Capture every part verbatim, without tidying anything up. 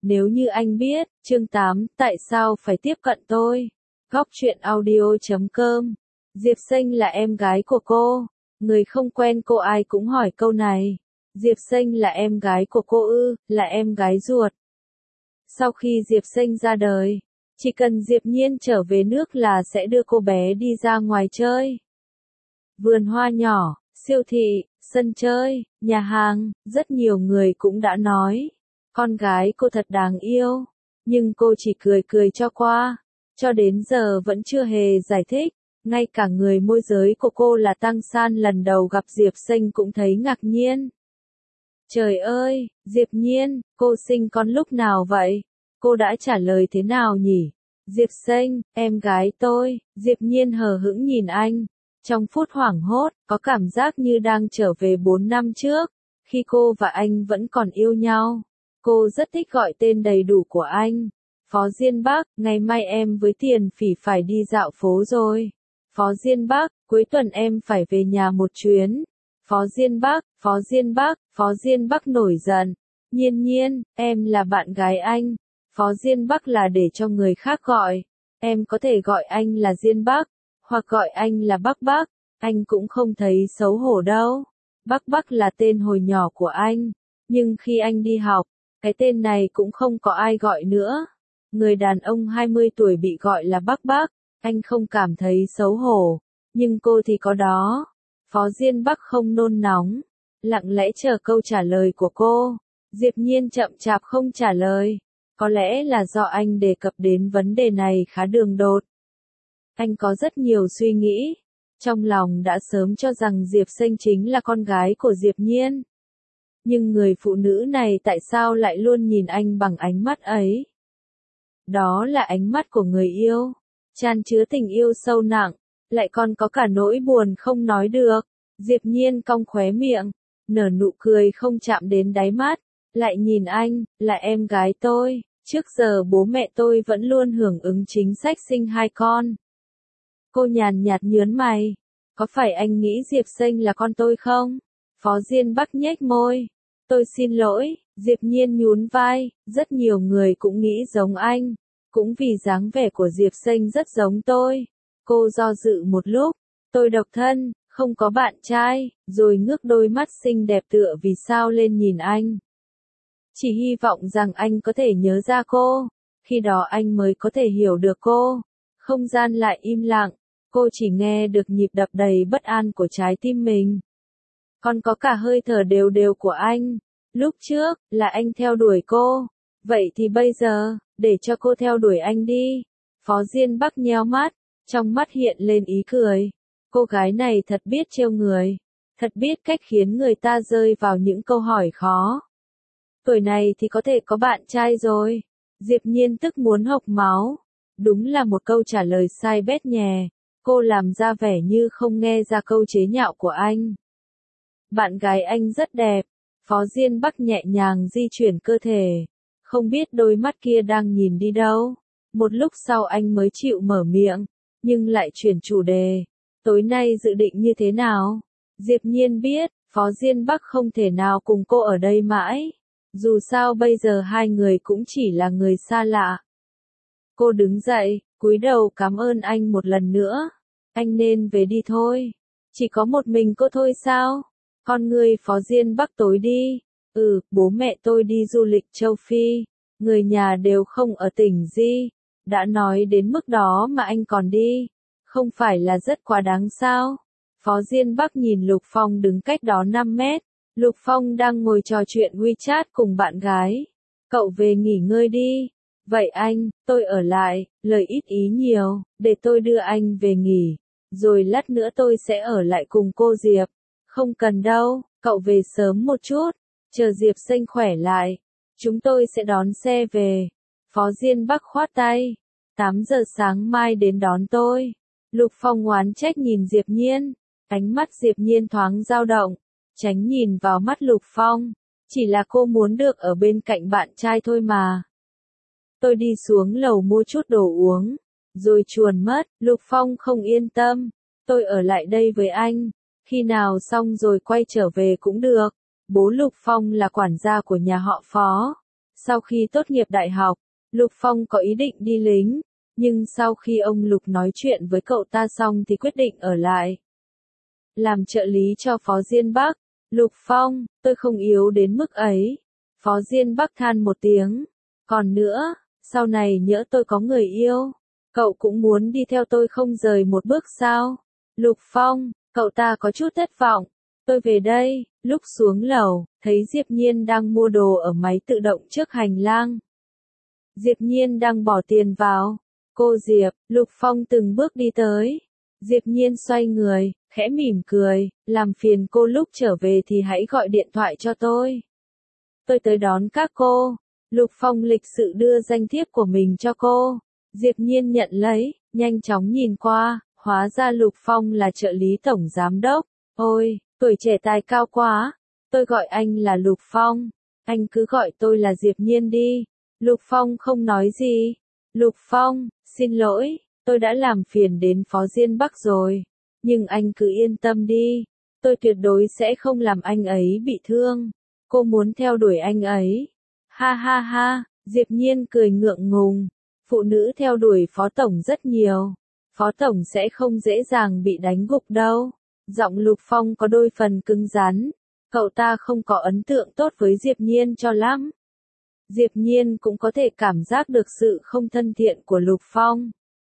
Nếu như anh biết, chương tám, tại sao phải tiếp cận tôi? Góc truyện audio chấm com. Diệp Xanh là em gái của cô. Người không quen cô ai cũng hỏi câu này. Diệp Xanh là em gái của cô ư, là em gái ruột. Sau khi Diệp Xanh ra đời, chỉ cần Diệp Nhiên trở về nước là sẽ đưa cô bé đi ra ngoài chơi. Vườn hoa nhỏ, siêu thị, sân chơi, nhà hàng, rất nhiều người cũng đã nói. Con gái cô thật đáng yêu. Nhưng cô chỉ cười cười cho qua. Cho đến giờ vẫn chưa hề giải thích. Ngay cả người môi giới của cô là Tăng San lần đầu gặp Diệp Xanh cũng thấy ngạc nhiên. Trời ơi, Diệp Nhiên, cô sinh con lúc nào vậy? Cô đã trả lời thế nào nhỉ? Diệp Xanh, em gái tôi. Diệp Nhiên hờ hững nhìn anh. Trong phút hoảng hốt, có cảm giác như đang trở về bốn năm trước, khi cô và anh vẫn còn yêu nhau. Cô rất thích gọi tên đầy đủ của anh. Phó Diên Bắc, ngày mai em với Tiền Phỉ phải đi dạo phố rồi. Phó Diên Bắc, cuối tuần em phải về nhà một chuyến. Phó Diên Bắc, Phó Diên Bắc, Phó Diên Bắc nổi giận. Nhiên Nhiên, em là bạn gái anh. Phó Diên Bắc là để cho người khác gọi. Em có thể gọi anh là Diên Bắc, hoặc gọi anh là Bắc Bắc. Anh cũng không thấy xấu hổ đâu. Bắc Bắc là tên hồi nhỏ của anh. Nhưng khi anh đi học, cái tên này cũng không có ai gọi nữa. Người đàn ông hai mươi tuổi bị gọi là Bắc Bắc, anh không cảm thấy xấu hổ. Nhưng cô thì có đó. Phó Diên Bắc không nôn nóng, lặng lẽ chờ câu trả lời của cô. Diệp Nhiên chậm chạp không trả lời. Có lẽ là do anh đề cập đến vấn đề này khá đường đột. Anh có rất nhiều suy nghĩ. Trong lòng đã sớm cho rằng Diệp Xanh chính là con gái của Diệp Nhiên. Nhưng người phụ nữ này tại sao lại luôn nhìn anh bằng ánh mắt ấy? Đó là ánh mắt của người yêu, chan chứa tình yêu sâu nặng, lại còn có cả nỗi buồn không nói được. Diệp Nhiên cong khóe miệng, nở nụ cười không chạm đến đáy mắt, lại nhìn anh, là em gái tôi, trước giờ bố mẹ tôi vẫn luôn hưởng ứng chính sách sinh hai con. Cô nhàn nhạt nhớn mày, có phải anh nghĩ Diệp Xanh là con tôi không? Phó Diên Bắc nhếch môi, tôi xin lỗi. Diệp Nhiên nhún vai, rất nhiều người cũng nghĩ giống anh, cũng vì dáng vẻ của Diệp Xanh rất giống tôi. Cô do dự một lúc, tôi độc thân, không có bạn trai, rồi ngước đôi mắt xinh đẹp tựa vì sao lên nhìn anh. Chỉ hy vọng rằng anh có thể nhớ ra cô, khi đó anh mới có thể hiểu được cô. Không gian lại im lặng, cô chỉ nghe được nhịp đập đầy bất an của trái tim mình. Còn có cả hơi thở đều đều của anh. Lúc trước, là anh theo đuổi cô. Vậy thì bây giờ, để cho cô theo đuổi anh đi. Phó Diên Bắc nheo mắt, trong mắt hiện lên ý cười. Cô gái này thật biết trêu người. Thật biết cách khiến người ta rơi vào những câu hỏi khó. Tuổi này thì có thể có bạn trai rồi. Diệp Nhiên tức muốn hộc máu. Đúng là một câu trả lời sai bét nhè. Cô làm ra vẻ như không nghe ra câu chế nhạo của anh. Bạn gái anh rất đẹp. Phó Diên Bắc nhẹ nhàng di chuyển cơ thể. Không biết đôi mắt kia đang nhìn đi đâu. Một lúc sau anh mới chịu mở miệng. Nhưng lại chuyển chủ đề. Tối nay dự định như thế nào? Diệp Nhiên biết, Phó Diên Bắc không thể nào cùng cô ở đây mãi. Dù sao bây giờ hai người cũng chỉ là người xa lạ. Cô đứng dậy, cúi đầu cảm ơn anh một lần nữa. Anh nên về đi thôi. Chỉ có một mình cô thôi sao? Con người Phó Diên Bắc tối đi. Ừ, bố mẹ tôi đi du lịch châu Phi. Người nhà đều không ở tỉnh Di. Đã nói đến mức đó mà anh còn đi. Không phải là rất quá đáng sao? Phó Diên Bắc nhìn Lục Phong đứng cách đó năm mét. Lục Phong đang ngồi trò chuyện WeChat cùng bạn gái. Cậu về nghỉ ngơi đi. Vậy anh, tôi ở lại, lời ít ý nhiều, để tôi đưa anh về nghỉ. Rồi lát nữa tôi sẽ ở lại cùng cô Diệp. Không cần đâu, cậu về sớm một chút. Chờ Diệp Xanh khỏe lại. Chúng tôi sẽ đón xe về. Phó Diên Bắc khoát tay. tám giờ sáng mai đến đón tôi. Lục Phong oán trách nhìn Diệp Nhiên. Ánh mắt Diệp Nhiên thoáng dao động. Tránh nhìn vào mắt Lục Phong. Chỉ là cô muốn được ở bên cạnh bạn trai thôi mà. Tôi đi xuống lầu mua chút đồ uống. Rồi chuồn mất. Lục Phong không yên tâm. Tôi ở lại đây với anh. Khi nào xong rồi quay trở về cũng được. Bố Lục Phong là quản gia của nhà họ Phó. Sau khi tốt nghiệp đại học, Lục Phong có ý định đi lính, nhưng sau khi ông Lục nói chuyện với cậu ta xong thì quyết định ở lại. Làm trợ lý cho Phó Diên Bắc. Lục Phong, tôi không yếu đến mức ấy. Phó Diên Bắc than một tiếng. Còn nữa, sau này nhỡ tôi có người yêu, cậu cũng muốn đi theo tôi không rời một bước sao? Lục Phong, cậu ta có chút thất vọng. Tôi về đây, lúc xuống lầu, thấy Diệp Nhiên đang mua đồ ở máy tự động trước hành lang. Diệp Nhiên đang bỏ tiền vào. Cô Diệp, Lục Phong từng bước đi tới. Diệp Nhiên xoay người, khẽ mỉm cười, làm phiền cô lúc trở về thì hãy gọi điện thoại cho tôi. Tôi tới đón các cô. Lục Phong lịch sự đưa danh thiếp của mình cho cô. Diệp Nhiên nhận lấy, nhanh chóng nhìn qua, hóa ra Lục Phong là trợ lý tổng giám đốc. Ôi, tuổi trẻ tài cao quá. Tôi gọi anh là Lục Phong. Anh cứ gọi tôi là Diệp Nhiên đi. Lục Phong không nói gì. Lục Phong, xin lỗi, tôi đã làm phiền đến Phó Diên Bắc rồi. Nhưng anh cứ yên tâm đi. Tôi tuyệt đối sẽ không làm anh ấy bị thương. Cô muốn theo đuổi anh ấy. Ha ha ha, Diệp Nhiên cười ngượng ngùng. Phụ nữ theo đuổi Phó Tổng rất nhiều. Phó Tổng sẽ không dễ dàng bị đánh gục đâu. Giọng Lục Phong có đôi phần cứng rắn. Cậu ta không có ấn tượng tốt với Diệp Nhiên cho lắm. Diệp Nhiên cũng có thể cảm giác được sự không thân thiện của Lục Phong.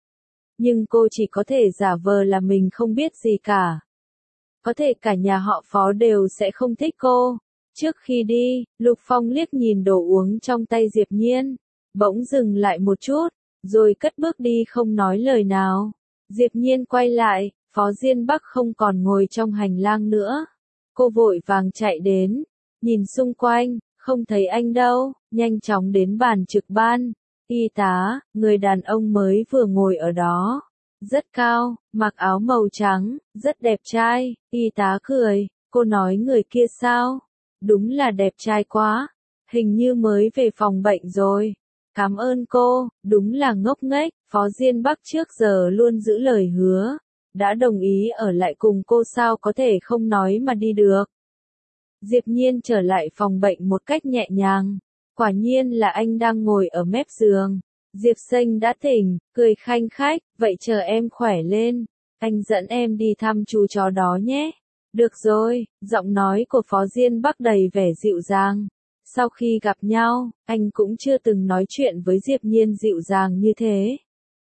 Nhưng cô chỉ có thể giả vờ là mình không biết gì cả. Có thể cả nhà họ Phó đều sẽ không thích cô. Trước khi đi, Lục Phong liếc nhìn đồ uống trong tay Diệp Nhiên. Bỗng dừng lại một chút, rồi cất bước đi không nói lời nào. Diệp Nhiên quay lại, Phó Diên Bắc không còn ngồi trong hành lang nữa. Cô vội vàng chạy đến, nhìn xung quanh, không thấy anh đâu, nhanh chóng đến bàn trực ban. Y tá, người đàn ông mới vừa ngồi ở đó. Rất cao, mặc áo màu trắng, rất đẹp trai. Y tá cười, cô nói người kia sao? Đúng là đẹp trai quá. Hình như mới về phòng bệnh rồi. Cảm ơn cô, đúng là ngốc nghếch. Phó Diên Bắc trước giờ luôn giữ lời hứa. Đã đồng ý ở lại cùng cô sao có thể không nói mà đi được. Diệp Nhiên trở lại phòng bệnh một cách nhẹ nhàng. Quả nhiên là anh đang ngồi ở mép giường. Diệp Sinh đã tỉnh, cười khanh khách, vậy chờ em khỏe lên. Anh dẫn em đi thăm chú chó đó nhé. Được rồi, giọng nói của Phó Diên Bắc đầy vẻ dịu dàng. Sau khi gặp nhau, anh cũng chưa từng nói chuyện với Diệp Nhiên dịu dàng như thế.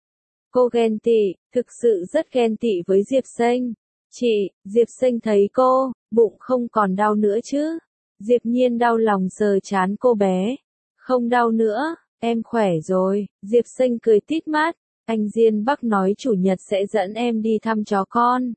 Cô ghen tị, thực sự rất ghen tị với Diệp Sinh. Chị, Diệp Sinh thấy cô, bụng không còn đau nữa chứ? Diệp Nhiên đau lòng sờ trán cô bé. Không đau nữa, em khỏe rồi. Diệp Sinh cười tít mắt. Anh Diên Bắc nói chủ nhật sẽ dẫn em đi thăm chó con.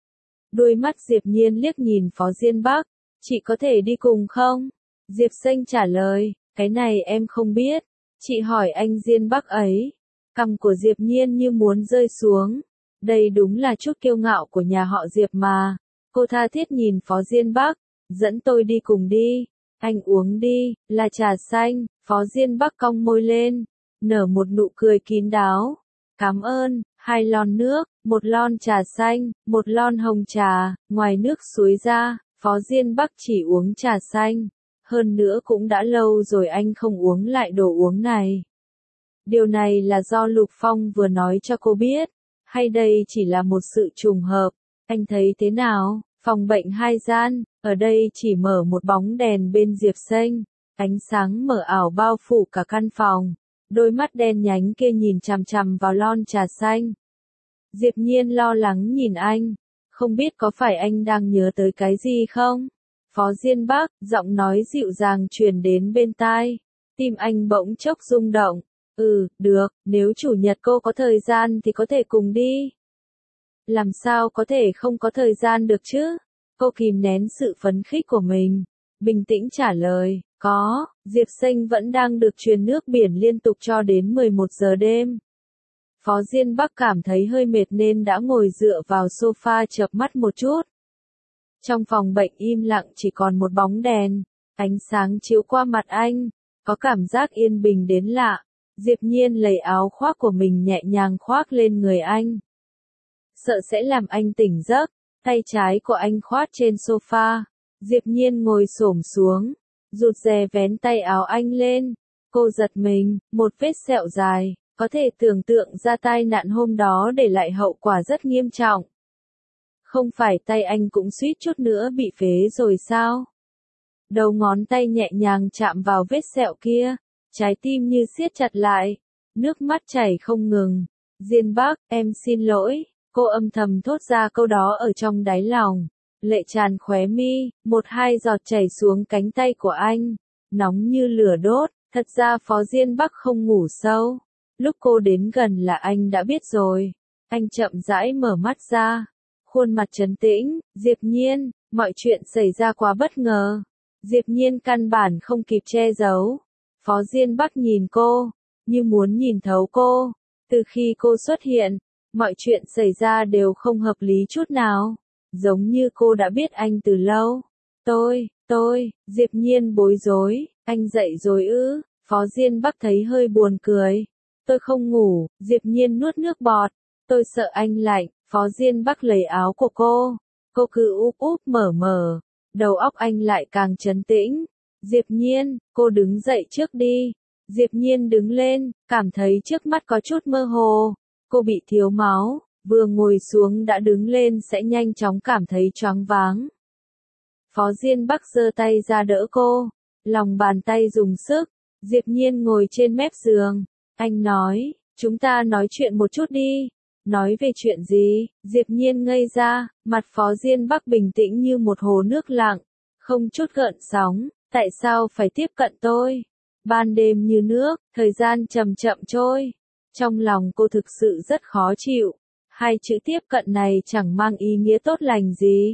Đôi mắt Diệp Nhiên liếc nhìn Phó Diên Bắc. Chị có thể đi cùng không? Diệp Sinh trả lời, cái này em không biết. Chị hỏi anh Diên Bắc ấy. Cằm của Diệp Nhiên như muốn rơi xuống. Đây đúng là chút kiêu ngạo của nhà họ Diệp mà. Cô tha thiết nhìn Phó Diên Bắc. Dẫn tôi đi cùng đi. Anh uống đi, là trà xanh. Phó Diên Bắc cong môi lên. Nở một nụ cười kín đáo. Cảm ơn, hai lon nước, một lon trà xanh, một lon hồng trà. Ngoài nước suối ra, Phó Diên Bắc chỉ uống trà xanh. Hơn nữa cũng đã lâu rồi anh không uống lại đồ uống này. Điều này là do Lục Phong vừa nói cho cô biết. Hay đây chỉ là một sự trùng hợp? Anh thấy thế nào? Phòng bệnh hai gian, ở đây chỉ mở một bóng đèn bên Diệp Sinh. Ánh sáng mờ ảo bao phủ cả căn phòng. Đôi mắt đen nhánh kia nhìn chằm chằm vào lon trà xanh. Diệp Nhiên lo lắng nhìn anh. Không biết có phải anh đang nhớ tới cái gì không? Phó Diên Bắc, giọng nói dịu dàng truyền đến bên tai. Tim anh bỗng chốc rung động. Ừ, được, nếu chủ nhật cô có thời gian thì có thể cùng đi. Làm sao có thể không có thời gian được chứ? Cô kìm nén sự phấn khích của mình. Bình tĩnh trả lời, có, Diệp Sinh vẫn đang được truyền nước biển liên tục cho đến mười một giờ đêm. Phó Diên Bắc cảm thấy hơi mệt nên đã ngồi dựa vào sofa chợp mắt một chút. Trong phòng bệnh im lặng chỉ còn một bóng đèn, ánh sáng chiếu qua mặt anh, có cảm giác yên bình đến lạ. Diệp Nhiên lấy áo khoác của mình nhẹ nhàng khoác lên người anh. Sợ sẽ làm anh tỉnh giấc, tay trái của anh khoác trên sofa. Diệp Nhiên ngồi xổm xuống, rụt rè vén tay áo anh lên, Cô giật mình, một vết sẹo dài, có thể tưởng tượng ra tai nạn hôm đó để lại hậu quả rất nghiêm trọng. Không phải tay anh cũng suýt chút nữa bị phế rồi sao? Đầu ngón tay nhẹ nhàng chạm vào vết sẹo kia, trái tim như siết chặt lại, nước mắt chảy không ngừng. Diên Bắc, em xin lỗi, cô âm thầm thốt ra câu đó ở trong đáy lòng. Lệ tràn khóe mi, một hai giọt chảy xuống cánh tay của anh, nóng như lửa đốt. Thật ra Phó Diên Bắc không ngủ sâu. Lúc cô đến gần là anh đã biết rồi. Anh chậm rãi mở mắt ra, khuôn mặt trấn tĩnh. Diệp Nhiên, mọi chuyện xảy ra quá bất ngờ. Diệp Nhiên căn bản không kịp che giấu. Phó Diên Bắc nhìn cô, như muốn nhìn thấu cô. Từ khi cô xuất hiện, mọi chuyện xảy ra đều không hợp lý chút nào. Giống như cô đã biết anh từ lâu. Tôi, tôi, Diệp Nhiên bối rối, anh dậy rồi ư? Phó Diên Bắc thấy hơi buồn cười. Tôi không ngủ, Diệp Nhiên nuốt nước bọt. Tôi sợ anh lạnh. Phó Diên Bắc lấy áo của cô. Cô cứ úp úp mở mở. Đầu óc anh lại càng trấn tĩnh. Diệp Nhiên, cô đứng dậy trước đi. Diệp Nhiên đứng lên, cảm thấy trước mắt có chút mơ hồ. Cô bị thiếu máu, vừa ngồi xuống đã đứng lên sẽ nhanh chóng cảm thấy choáng váng. Phó Diên Bắc giơ tay ra đỡ cô, lòng bàn tay dùng sức. Diệp Nhiên ngồi trên mép giường. Anh nói, chúng ta nói chuyện một chút đi. Nói về chuyện gì? Diệp Nhiên ngây ra, mặt Phó Diên Bắc bình tĩnh như một hồ nước lặng, không chút gợn sóng. Tại sao phải tiếp cận tôi? Ban đêm như nước, thời gian chậm chậm trôi. Trong lòng cô thực sự rất khó chịu. Hai chữ tiếp cận này chẳng mang ý nghĩa tốt lành gì.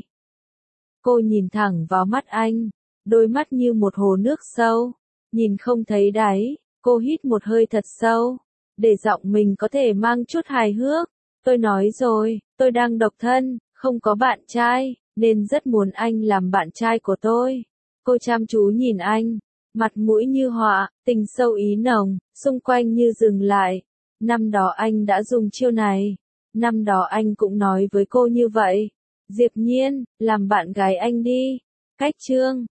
Cô nhìn thẳng vào mắt anh, đôi mắt như một hồ nước sâu, nhìn không thấy đáy. Cô hít một hơi thật sâu, để giọng mình có thể mang chút hài hước. Tôi nói rồi, tôi đang độc thân, không có bạn trai, nên rất muốn anh làm bạn trai của tôi. Cô chăm chú nhìn anh, mặt mũi như họa, tình sâu ý nồng, xung quanh như dừng lại. Năm đó anh đã dùng chiêu này, năm đó anh cũng nói với cô như vậy. Diệp Nhiên, làm bạn gái anh đi. Cách chương